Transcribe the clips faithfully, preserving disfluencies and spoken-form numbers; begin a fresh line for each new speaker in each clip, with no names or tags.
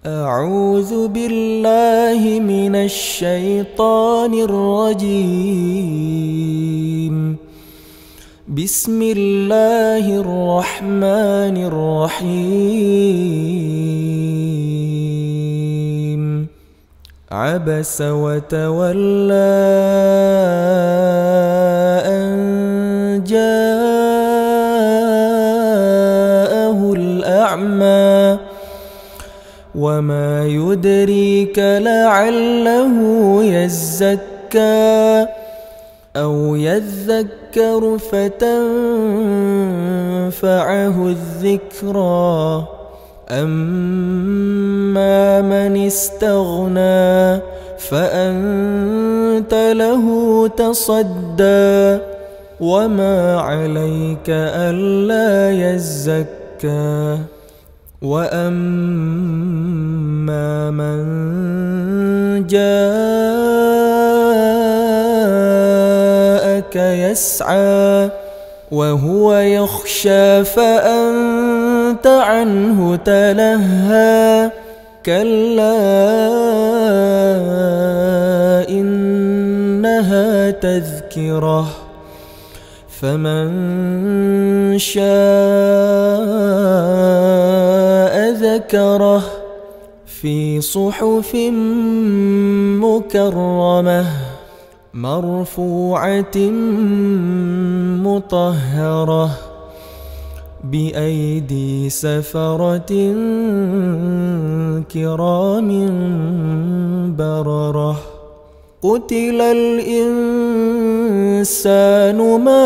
أعوذ بالله من الشيطان الرجيم. بسم الله الرحمن الرحيم. عبس وتولى أن جاءه الأعمى وما يدريك لعله يزكى أو يذكر فتنفعه الذكرى. أما من استغنى فأنت له تصدى وما عليك ألا يزكى. وأما من جاءك يسعى وهو يخشى فأنت عنه تلهى. كلا إنها تذكرة فمن شاء ذكره في صحف مكرمة مرفوعة مطهرة بأيدي سفرة كرام بررة. قتل الإنسان ما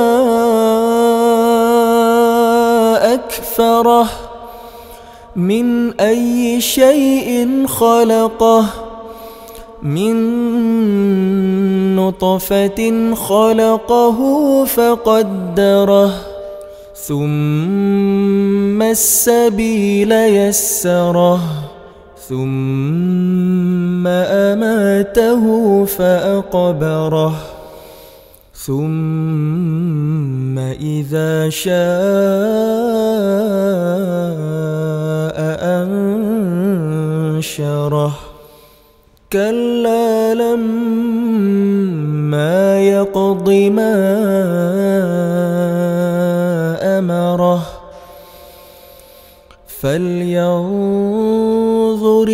أكفره من أي شيء خلقه من نطفة خلقه فقدره ثم السبيل يسره ثم أماته فأقبره ثم إذا شاء أنشره. كلا لما يقض ما أمره فلينظر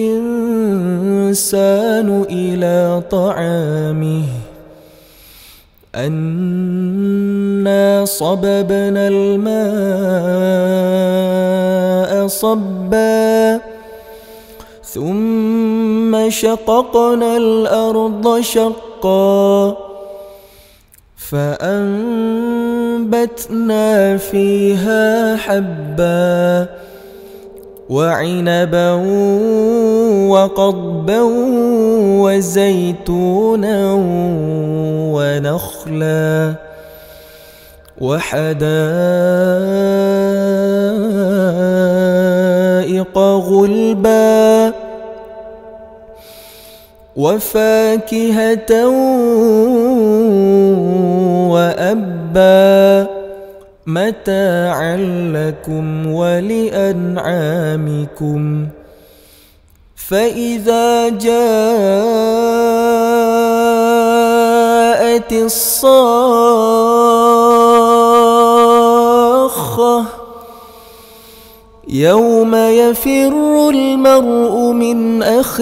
الإنسان إلى طعامه أنا صببنا الماء صبا ثم شققنا الأرض شقا فأنبتنا فيها حبا وعنبا وقضبا وزيتونا ونخلا وحدائق غلبا وفاكهة وأبا متاعا لكم ولأنعامكم. فإذا جاءت الصاخة يوم يفر المرء من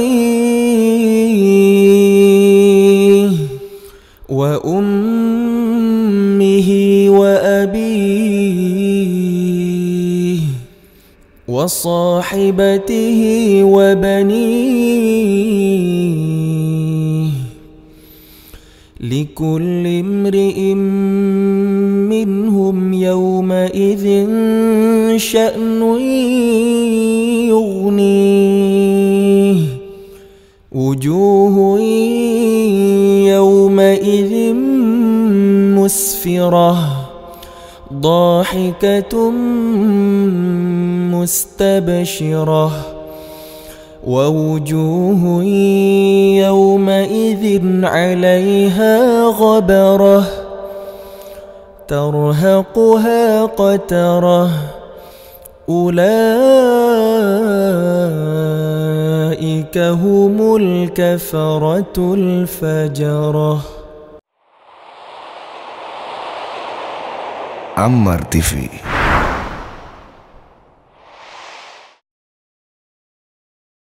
أخيه وأمه وأبيه وصاحبته وبنيه لكل امرئ منهم يومئذ شأن يغنيه. وجوه يومئذ مسفرة ضاحكة مستبشرة ووجوه يومئذ عليها غبرة ترهقها قترة أولئك أولئك هم الكفرة الفجرة.
Ammar T V.